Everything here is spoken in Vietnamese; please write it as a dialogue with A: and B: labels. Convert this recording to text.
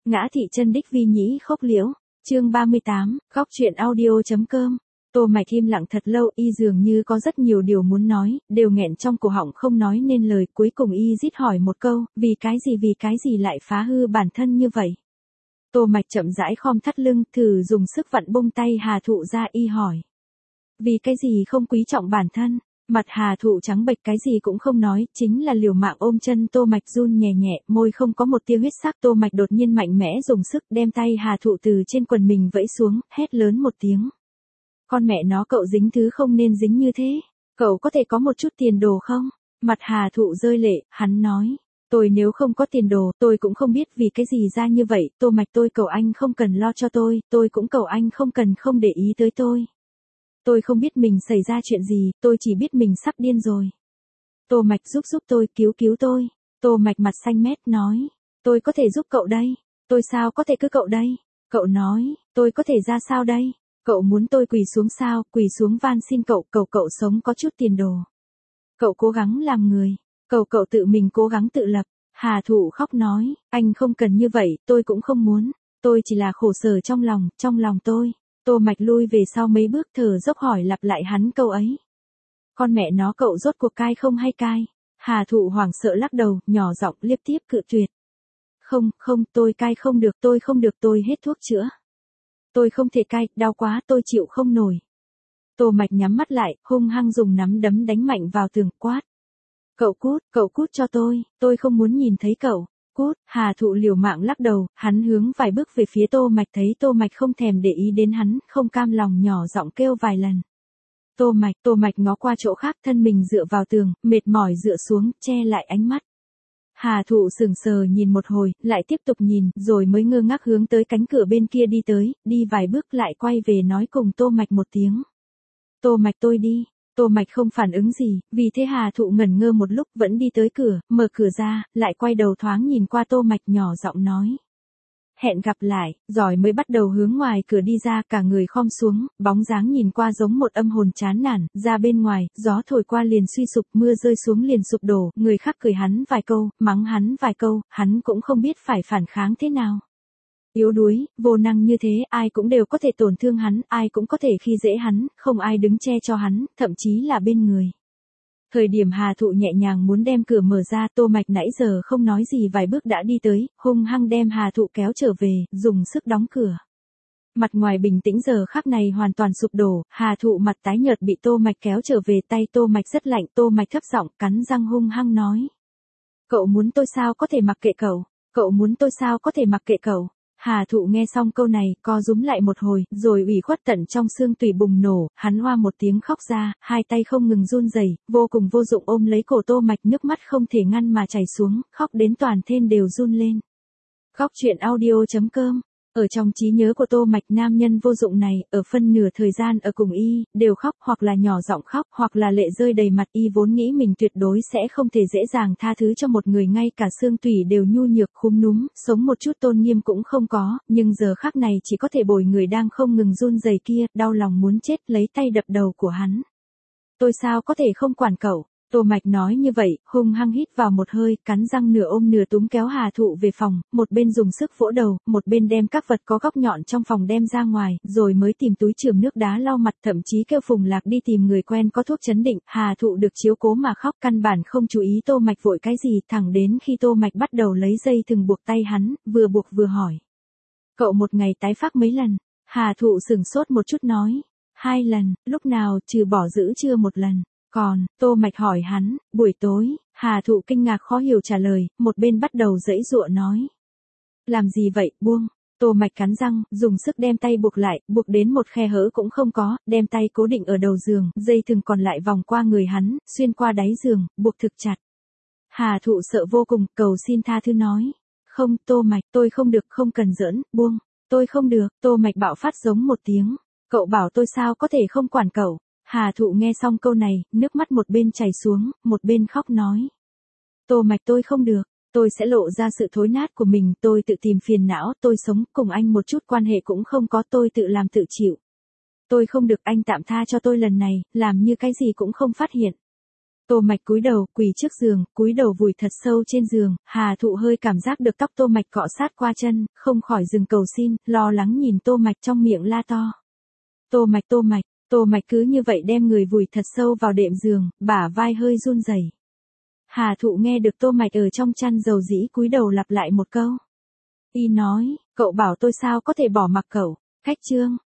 A: Ngã thị chân đích vi nhĩ khốc liễu. Chương 38, góc truyện audio.com. Tô Mạch im lặng thật lâu, y dường như có rất nhiều điều muốn nói, đều nghẹn trong cổ họng không nói nên lời, cuối cùng y rít hỏi một câu, vì cái gì lại phá hư bản thân như vậy? Tô Mạch chậm rãi khom thắt lưng, thử dùng sức vặn bông tay Hà Thụ ra, y hỏi. Vì cái gì không quý trọng bản thân? Mặt Hà Thụ trắng bệch, cái gì cũng không nói, chính là liều mạng ôm chân Tô Mạch, run nhẹ nhẹ, môi không có một tia huyết sắc. Tô Mạch đột nhiên mạnh mẽ dùng sức đem tay Hà Thụ từ trên quần mình vẫy xuống, hét lớn một tiếng. Con mẹ nó, cậu dính thứ không nên dính như thế. Cậu có thể có một chút tiền đồ không? Mặt Hà Thụ rơi lệ, hắn nói. Tôi nếu không có tiền đồ, tôi cũng không biết vì cái gì ra như vậy. Tô Mạch, tôi cầu anh không cần lo cho tôi cũng cầu anh không cần không để ý tới tôi. Tôi không biết mình xảy ra chuyện gì, tôi chỉ biết mình sắp điên rồi. Tô Mạch giúp tôi, cứu tôi. Tô Mạch mặt xanh mét nói. Tôi có thể giúp cậu đây. Tôi sao có thể cứ cậu đây? Cậu nói, tôi có thể ra sao đây? Cậu muốn tôi quỳ xuống sao? Quỳ xuống van xin cậu, cậu sống có chút tiền đồ. Cậu cố gắng làm người. Cậu tự mình cố gắng tự lập. Hà Thụ khóc nói, anh không cần như vậy, tôi cũng không muốn. Tôi chỉ là khổ sở trong lòng tôi. Tô Mạch lui về sau mấy bước, thở dốc hỏi lặp lại hắn câu ấy. Con mẹ nó, cậu rốt cuộc cai không hay cai? Hà Thụ hoảng sợ lắc đầu, nhỏ giọng liếp tiếp cự tuyệt. Không, tôi cai không được, tôi hết thuốc chữa. Tôi không thể cai, đau quá, tôi chịu không nổi. Tô Mạch nhắm mắt lại, hung hăng dùng nắm đấm đánh mạnh vào tường, quát. Cậu cút cho tôi không muốn nhìn thấy cậu. Cút. Hà Thụ liều mạng lắc đầu, hắn hướng vài bước về phía Tô Mạch, thấy Tô Mạch không thèm để ý đến hắn, không cam lòng nhỏ giọng kêu vài lần. Tô Mạch ngó qua chỗ khác, thân mình dựa vào tường, mệt mỏi dựa xuống, che lại ánh mắt. Hà Thụ sững sờ nhìn một hồi, lại tiếp tục nhìn, rồi mới ngơ ngác hướng tới cánh cửa bên kia đi tới, đi vài bước lại quay về nói cùng Tô Mạch một tiếng. Tô Mạch, tôi đi. Tô Mạch không phản ứng gì, vì thế Hà Thụ ngẩn ngơ một lúc, vẫn đi tới cửa, mở cửa ra, lại quay đầu thoáng nhìn qua Tô Mạch, nhỏ giọng nói. Hẹn gặp lại, rồi mới bắt đầu hướng ngoài cửa đi ra, cả người khom xuống, bóng dáng nhìn qua giống một âm hồn chán nản. Ra bên ngoài, gió thổi qua liền suy sụp, mưa rơi xuống liền sụp đổ, người khác cười hắn vài câu, mắng hắn vài câu, hắn cũng không biết phải phản kháng thế nào. Yếu đuối, vô năng như thế, ai cũng đều có thể tổn thương hắn, ai cũng có thể khi dễ hắn, không ai đứng che cho hắn, thậm chí là bên người. Thời điểm Hà Thụ nhẹ nhàng muốn đem cửa mở ra, Tô Mạch nãy giờ không nói gì vài bước đã đi tới, hung hăng đem Hà Thụ kéo trở về, dùng sức đóng cửa. Mặt ngoài bình tĩnh giờ khắc này hoàn toàn sụp đổ, Hà Thụ mặt tái nhợt bị Tô Mạch kéo trở về, tay Tô Mạch rất lạnh, Tô Mạch thấp giọng cắn răng hung hăng nói. Cậu muốn tôi sao có thể mặc kệ cậu? Cậu muốn tôi sao có thể mặc kệ cậu? Hà Thụ nghe xong câu này, co rúm lại một hồi, rồi ủy khuất tận trong xương tủy bùng nổ, hắn hoa một tiếng khóc ra, hai tay không ngừng run rẩy, vô cùng vô dụng ôm lấy cổ Tô Mạch, nước mắt không thể ngăn mà chảy xuống, khóc đến toàn thân đều run lên. Góc truyện audio.com. Ở trong trí nhớ của Tô Mạch, nam nhân vô dụng này, ở phân nửa thời gian ở cùng y, đều khóc, hoặc là nhỏ giọng khóc, hoặc là lệ rơi đầy mặt. Y vốn nghĩ mình tuyệt đối sẽ không thể dễ dàng tha thứ cho một người ngay cả xương tủy đều nhu nhược khúm núm, sống một chút tôn nghiêm cũng không có, nhưng giờ khắc này chỉ có thể bồi người đang không ngừng run rẩy kia, đau lòng muốn chết, lấy tay đập đầu của hắn. Tôi sao có thể không quản cậu? Tô Mạch nói như vậy, hung hăng hít vào một hơi, cắn răng nửa ôm nửa túm kéo Hà Thụ về phòng, một bên dùng sức vỗ đầu, một bên đem các vật có góc nhọn trong phòng đem ra ngoài, rồi mới tìm túi chườm nước đá lau mặt, thậm chí kêu Phùng Lạc đi tìm người quen có thuốc chấn định. Hà Thụ được chiếu cố mà khóc, căn bản không chú ý Tô Mạch vội cái gì, thẳng đến khi Tô Mạch bắt đầu lấy dây thừng buộc tay hắn, vừa buộc vừa hỏi. Cậu một ngày tái phát mấy lần? Hà Thụ sững sốt một chút nói. 2 lần, lúc nào, trừ bỏ giữ trưa 1 lần. Còn, Tô Mạch hỏi hắn, buổi tối, Hà Thụ kinh ngạc khó hiểu trả lời, một bên bắt đầu giãy giụa nói. Làm gì vậy, buông. Tô Mạch cắn răng, dùng sức đem tay buộc lại, buộc đến một khe hở cũng không có, đem tay cố định ở đầu giường, dây thừng còn lại vòng qua người hắn, xuyên qua đáy giường, buộc thực chặt. Hà Thụ sợ vô cùng, cầu xin tha thứ nói. Không, Tô Mạch, tôi không được, không cần giỡn, buông. Tôi không được. Tô Mạch bạo phát giống một tiếng. Cậu bảo tôi sao có thể không quản cậu? Hà Thụ nghe xong câu này, nước mắt một bên chảy xuống, một bên khóc nói. Tô Mạch, tôi không được, tôi sẽ lộ ra sự thối nát của mình, tôi tự tìm phiền não, tôi sống cùng anh một chút quan hệ cũng không có, tôi tự làm tự chịu. Tôi không được, anh tạm tha cho tôi lần này, làm như cái gì cũng không phát hiện. Tô Mạch cúi đầu, quỳ trước giường, cúi đầu vùi thật sâu trên giường, Hà Thụ hơi cảm giác được tóc Tô Mạch cọ sát qua chân, không khỏi dừng cầu xin, lo lắng nhìn Tô Mạch trong miệng la to. Tô Mạch, Tô Mạch, Tô Mạch cứ như vậy đem người vùi thật sâu vào đệm giường, bả vai hơi run rẩy. Hà Thụ nghe được Tô Mạch ở trong chăn dầu dĩ cúi đầu lặp lại một câu. Y nói, cậu bảo tôi sao có thể bỏ mặc cậu, khách trương.